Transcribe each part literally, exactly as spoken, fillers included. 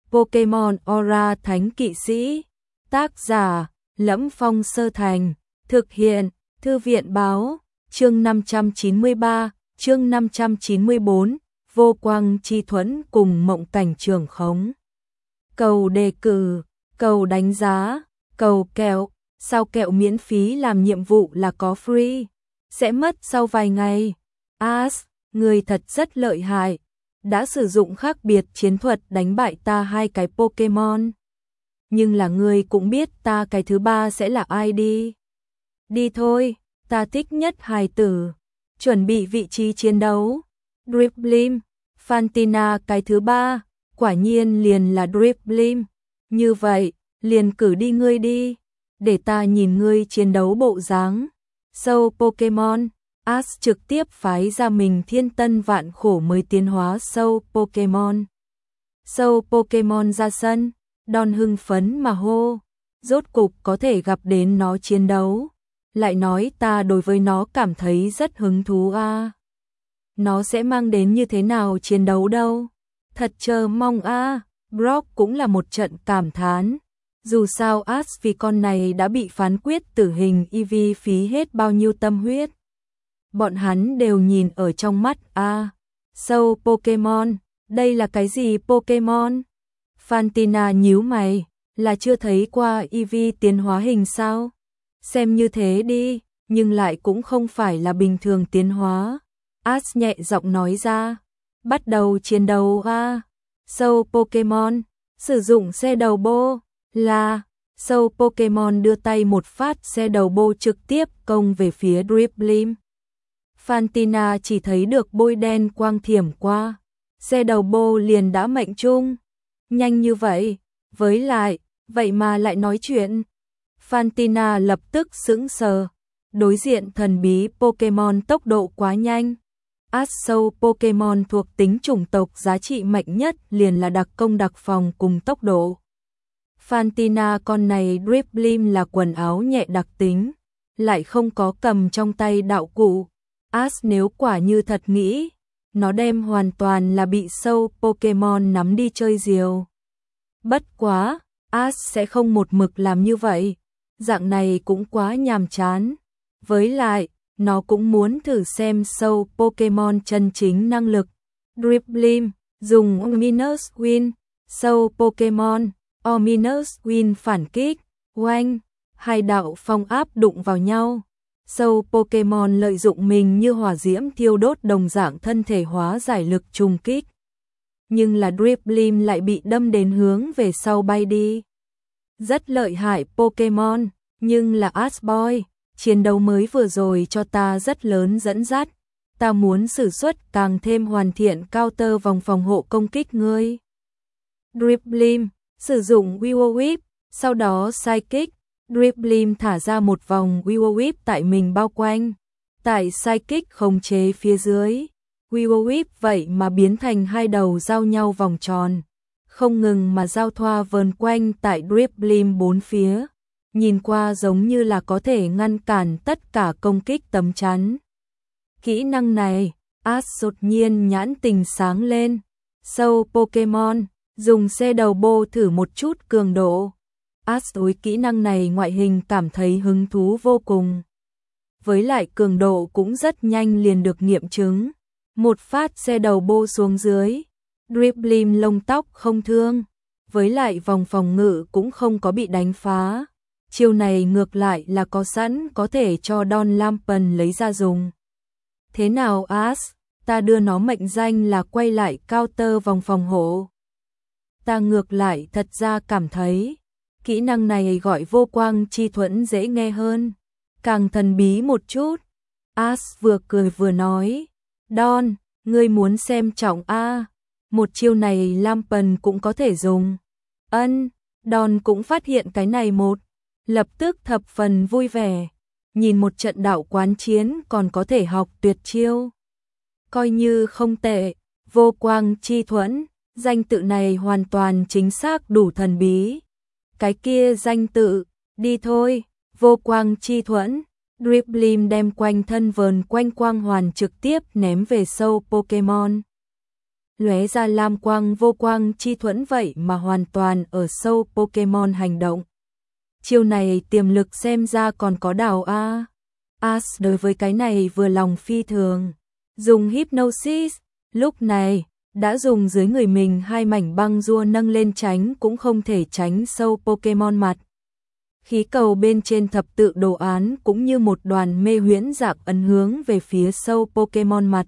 Pokemon Aura Thánh Kỵ Sĩ. Tác giả: Lẫm Phong Sơ Thành. Thực hiện: Thư viện báo. Chương năm trăm chín mươi ba, chương năm trăm chín mươi bốn, Vô Quang Chi Thuẫn cùng Mộng Cảnh Trường Khống. Cầu đề cử, cầu đánh giá, cầu kẹo. Sao kẹo miễn phí làm nhiệm vụ là có free, sẽ mất sau vài ngày. As, người thật rất lợi hại, đã sử dụng khác biệt chiến thuật đánh bại ta hai cái Pokemon. Nhưng là người cũng biết ta cái thứ ba sẽ là ai đi. Đi thôi, ta thích nhất hài tử. Chuẩn bị vị trí chiến đấu. Dripblim, Fantina cái thứ ba, quả nhiên liền là Dripblim. Như vậy, liền cử đi ngươi đi, để ta nhìn ngươi chiến đấu bộ dáng. Sâu Pokemon, As trực tiếp phái ra mình thiên tân vạn khổ mới tiến hóa sâu Pokemon. Sâu Pokemon ra sân, Đòn hưng phấn mà hô, rốt cục có thể gặp đến nó chiến đấu. Lại nói ta đối với nó cảm thấy rất hứng thú a. À. Nó sẽ mang đến như thế nào chiến đấu đâu? Thật chờ mong a. À. Brock cũng là một trận cảm thán. Dù sao Ash vì con này đã bị phán quyết tử hình, Eevee phí hết bao nhiêu tâm huyết. Bọn hắn đều nhìn ở trong mắt a. À. Sâu Pokemon, đây là cái gì Pokemon? Fantina nhíu mày, là chưa thấy qua Eevee tiến hóa hình sao? Xem như thế đi, nhưng lại cũng không phải là bình thường tiến hóa. Ash nhẹ giọng nói ra, bắt đầu chiến đấu a. À. Sâu Pokemon, sử dụng xe đầu bô, là, sâu Pokemon đưa tay một phát xe đầu bô trực tiếp công về phía Dripblim. Fantina chỉ thấy được bôi đen quang thiểm qua, xe đầu bô liền đã mệnh trung. Nhanh như vậy, với lại, vậy mà lại nói chuyện. Fantina lập tức sững sờ, đối diện thần bí Pokemon tốc độ quá nhanh. As sâu Pokemon thuộc tính chủng tộc giá trị mạnh nhất liền là đặc công đặc phòng cùng tốc độ. Fantina con này Dripblim là quần áo nhẹ đặc tính, lại không có cầm trong tay đạo cụ. As nếu quả như thật nghĩ, nó đem hoàn toàn là bị sâu Pokemon nắm đi chơi diều. Bất quá, As sẽ không một mực làm như vậy, dạng này cũng quá nhàm chán. Với lại, nó cũng muốn thử xem sâu Pokemon chân chính năng lực. Dripblim, dùng Ominous Wind, sâu Pokemon, Ominous Wind phản kích, oanh, hai đạo phong áp đụng vào nhau. Sâu Pokemon lợi dụng mình như hỏa diễm thiêu đốt đồng dạng thân thể hóa giải lực trùng kích. Nhưng là Dripblim lại bị đâm đến hướng về sau bay đi. Rất lợi hại Pokemon, nhưng là Ash Boy, chiến đấu mới vừa rồi cho ta rất lớn dẫn dắt. Ta muốn sử xuất càng thêm hoàn thiện counter vòng phòng hộ công kích ngươi. Dripblim, sử dụng Will Whip, sau đó Psychic. Dripblim thả ra một vòng Will Whip tại mình bao quanh. Tại Psychic khống chế phía dưới, Will Whip vậy mà biến thành hai đầu giao nhau vòng tròn, không ngừng mà giao thoa vờn quanh tại Dripblim bốn phía. Nhìn qua giống như là có thể ngăn cản tất cả công kích tấm chắn. Kỹ năng này, Ash đột nhiên nhãn tình sáng lên. Sâu Pokemon, dùng xe đầu bô thử một chút cường độ. Ash đối kỹ năng này ngoại hình cảm thấy hứng thú vô cùng. Với lại cường độ cũng rất nhanh liền được nghiệm chứng. Một phát xe đầu bô xuống dưới, Dripblim lông tóc không thương. Với lại vòng phòng ngự cũng không có bị đánh phá. Chiêu này ngược lại là có sẵn, có thể cho Don Lampen lấy ra dùng. Thế nào Ash, ta đưa nó mệnh danh là quay lại counter vòng phòng hộ. Ta ngược lại thật ra cảm thấy, kỹ năng này gọi Vô Quang Chi Thuẫn dễ nghe hơn, càng thần bí một chút. Ash vừa cười vừa nói, Don, ngươi muốn xem trọng a? Một chiêu này Lampen cũng có thể dùng. Ân, Don cũng phát hiện cái này một. Lập tức thập phần vui vẻ, nhìn một trận đạo quán chiến còn có thể học tuyệt chiêu. Coi như không tệ, Vô Quang Chi Thuẫn, danh tự này hoàn toàn chính xác đủ thần bí. Cái kia danh tự, đi thôi, Vô Quang Chi Thuẫn. Dripblim đem quanh thân vờn quanh quang hoàn trực tiếp ném về sâu Pokemon. lóe ra lam quang vô quang chi thuẫn vậy mà hoàn toàn ở sâu Pokemon hành động. Chiêu này tiềm lực xem ra còn có đào a. Ash đối với cái này vừa lòng phi thường. Dùng Hypnosis, lúc này, đã dùng dưới người mình hai mảnh băng rua nâng lên tránh cũng không thể tránh sâu Pokemon mặt. Khí cầu bên trên thập tự đồ án cũng như một đoàn mê huyễn dạng ấn hướng về phía sâu Pokemon mặt.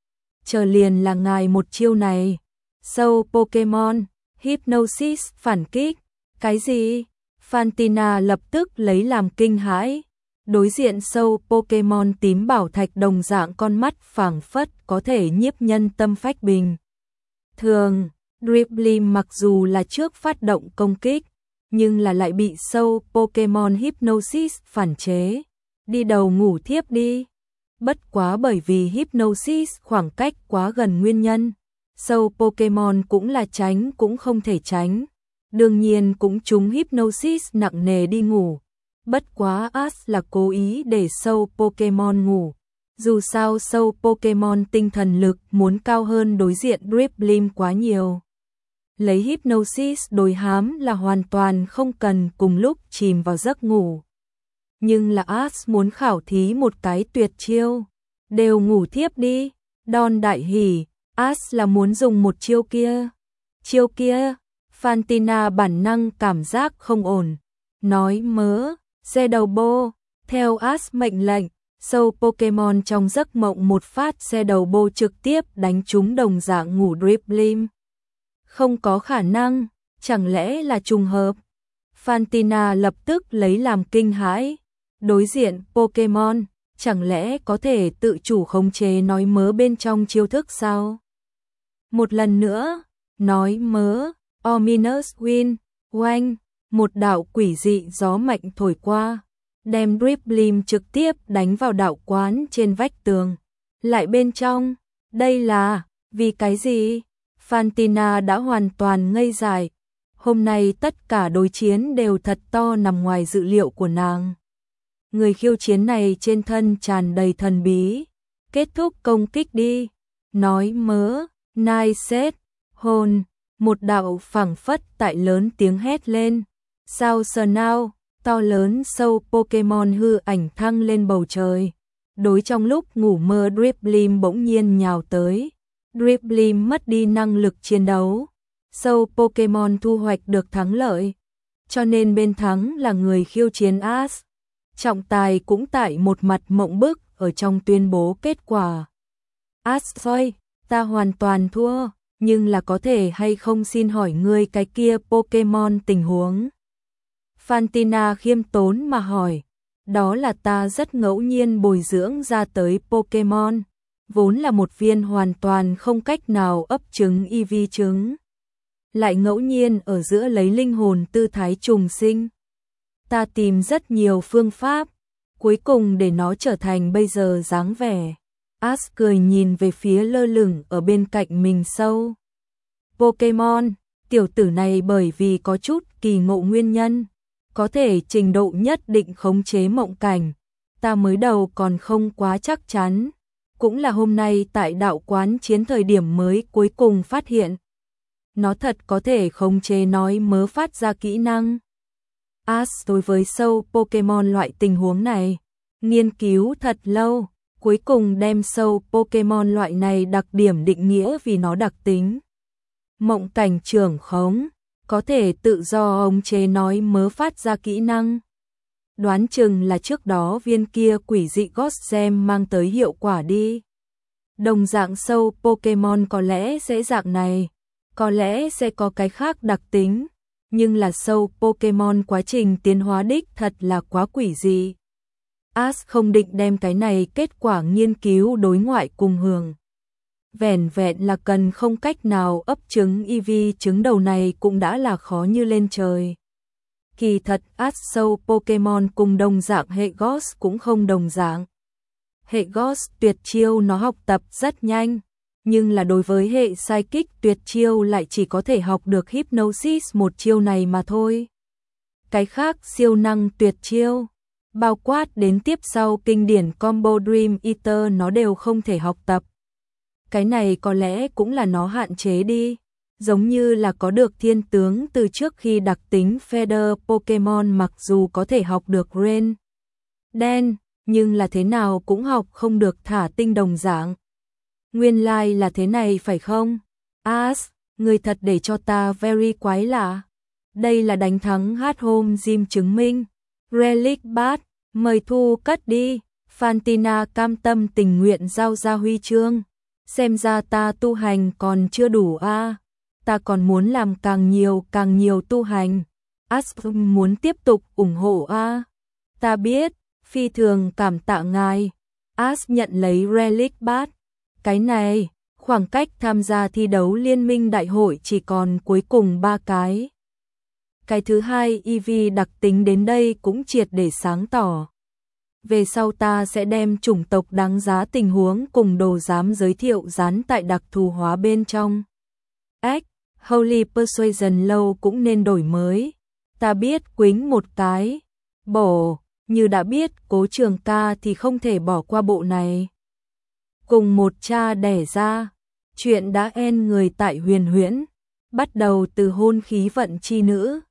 Chờ liền là ngài một chiêu này. Sâu Pokemon, Hypnosis, phản kích. Cái gì? Fantina lập tức lấy làm kinh hãi. Đối diện sâu Pokemon tím bảo thạch đồng dạng con mắt phảng phất có thể nhiếp nhân tâm phách bình. Thường, Driblim mặc dù là trước phát động công kích, nhưng là lại bị sâu Pokemon Hypnosis phản chế. Đi đầu ngủ thiếp đi. Bất quá bởi vì Hypnosis khoảng cách quá gần nguyên nhân, sâu Pokemon cũng là tránh cũng không thể tránh. Đương nhiên cũng trúng Hypnosis nặng nề đi ngủ. Bất quá Ash là cố ý để sâu Pokemon ngủ. Dù sao sâu Pokemon tinh thần lực muốn cao hơn đối diện Driblim quá nhiều. Lấy Hypnosis đối hám là hoàn toàn không cần cùng lúc chìm vào giấc ngủ. Nhưng là Ash muốn khảo thí một cái tuyệt chiêu. Đều ngủ thiếp đi. Đòn đại hỉ, Ash là muốn dùng một chiêu kia. Chiêu kia, Fantina bản năng cảm giác không ổn. Nói mớ, xe đầu bô, theo Ash mệnh lệnh, sâu Pokemon trong giấc mộng một phát xe đầu bô trực tiếp đánh trúng đồng dạng ngủ Driblim. Không có khả năng, chẳng lẽ là trùng hợp? Fantina lập tức lấy làm kinh hãi. Đối diện Pokemon, chẳng lẽ có thể tự chủ khống chế nói mớ bên trong chiêu thức sao? Một lần nữa, nói mớ, Ominous Wind, oanh, một đạo quỷ dị gió mạnh thổi qua, đem Driblim trực tiếp đánh vào đạo quán trên vách tường. Lại bên trong, đây là, vì cái gì? Fantina đã hoàn toàn ngây dại. Hôm nay tất cả đối chiến đều thật to nằm ngoài dự liệu của nàng. Người khiêu chiến này trên thân tràn đầy thần bí. Kết thúc công kích đi. Nói mớ, nai xét, hồn, một đạo phảng phất tại lớn tiếng hét lên. Sao sờ nào, to lớn sâu Pokemon hư ảnh thăng lên bầu trời. Đối trong lúc ngủ mơ Driblim bỗng nhiên nhào tới. Driblim mất đi năng lực chiến đấu. Sâu Pokemon thu hoạch được thắng lợi. Cho nên bên thắng là người khiêu chiến Ash. Trọng tài cũng tại một mặt mộng bức ở trong tuyên bố kết quả. Ash ơi, ta hoàn toàn thua, nhưng là có thể hay không xin hỏi ngươi cái kia Pokemon tình huống. Fantina khiêm tốn mà hỏi, đó là ta rất ngẫu nhiên bồi dưỡng ra tới Pokemon, vốn là một viên hoàn toàn không cách nào ấp trứng e vê trứng. Lại ngẫu nhiên ở giữa lấy linh hồn tư thái trùng sinh. Ta tìm rất nhiều phương pháp, cuối cùng để nó trở thành bây giờ dáng vẻ. Ash cười nhìn về phía lơ lửng ở bên cạnh mình sâu Pokemon, tiểu tử này bởi vì có chút kỳ ngộ nguyên nhân, có thể trình độ nhất định khống chế mộng cảnh, ta mới đầu còn không quá chắc chắn, cũng là hôm nay tại đạo quán chiến thời điểm mới cuối cùng phát hiện. Nó thật có thể khống chế nói mớ phát ra kỹ năng. Ash đối với sâu Pokemon loại tình huống này, nghiên cứu thật lâu, cuối cùng đem sâu Pokemon loại này đặc điểm định nghĩa vì nó đặc tính. Mộng cảnh trưởng khống, có thể tự do khống chế nói mớ phát ra kỹ năng. Đoán chừng là trước đó viên kia quỷ dị Ghost Gem mang tới hiệu quả đi. Đồng dạng sâu Pokemon có lẽ sẽ dạng này, có lẽ sẽ có cái khác đặc tính, nhưng là sâu Pokemon quá trình tiến hóa đích thật là quá quỷ dị. Ash không định đem cái này kết quả nghiên cứu đối ngoại cùng hưởng. Vẻn vẹn là cần không cách nào ấp trứng e vê trứng đầu này cũng đã là khó như lên trời. Kỳ thật Ash sâu Pokemon cùng đồng dạng hệ Ghost cũng không đồng dạng. Hệ Ghost tuyệt chiêu nó học tập rất nhanh, nhưng là đối với hệ Psychic tuyệt chiêu lại chỉ có thể học được Hypnosis một chiêu này mà thôi. Cái khác siêu năng tuyệt chiêu, bao quát đến tiếp sau kinh điển combo Dream Eater nó đều không thể học tập. Cái này có lẽ cũng là nó hạn chế đi. Giống như là có được thiên tướng từ trước khi đặc tính Feather Pokemon mặc dù có thể học được Rain Đen, nhưng là thế nào cũng học không được thả tinh đồng dạng. Nguyên lai like là thế này phải không? Ash, người thật để cho ta very quái lạ. Đây là đánh thắng Hát Home Gym chứng minh. Relic Bát, mời thu cất đi. Fantina cam tâm tình nguyện giao ra huy chương. Xem ra ta tu hành còn chưa đủ a. À. Ta còn muốn làm càng nhiều càng nhiều tu hành. Ash muốn tiếp tục ủng hộ a. À. Ta biết, phi thường cảm tạ ngài. Ash nhận lấy Relic Bát. Cái này, khoảng cách tham gia thi đấu liên minh đại hội chỉ còn cuối cùng ba cái. Cái thứ hai e vê đặc tính đến đây cũng triệt để sáng tỏ. Về sau ta sẽ đem chủng tộc đáng giá tình huống cùng đồ giám giới thiệu dán tại đặc thù hóa bên trong. Ếch, Holy Persuasion lâu cũng nên đổi mới. Ta biết quính một cái. Bổ, như đã biết Cố Trường Ca thì không thể bỏ qua bộ này. Cùng một cha đẻ ra, chuyện đã en người tại Huyền Huyễn, bắt đầu từ hôn khí vận chi nữ.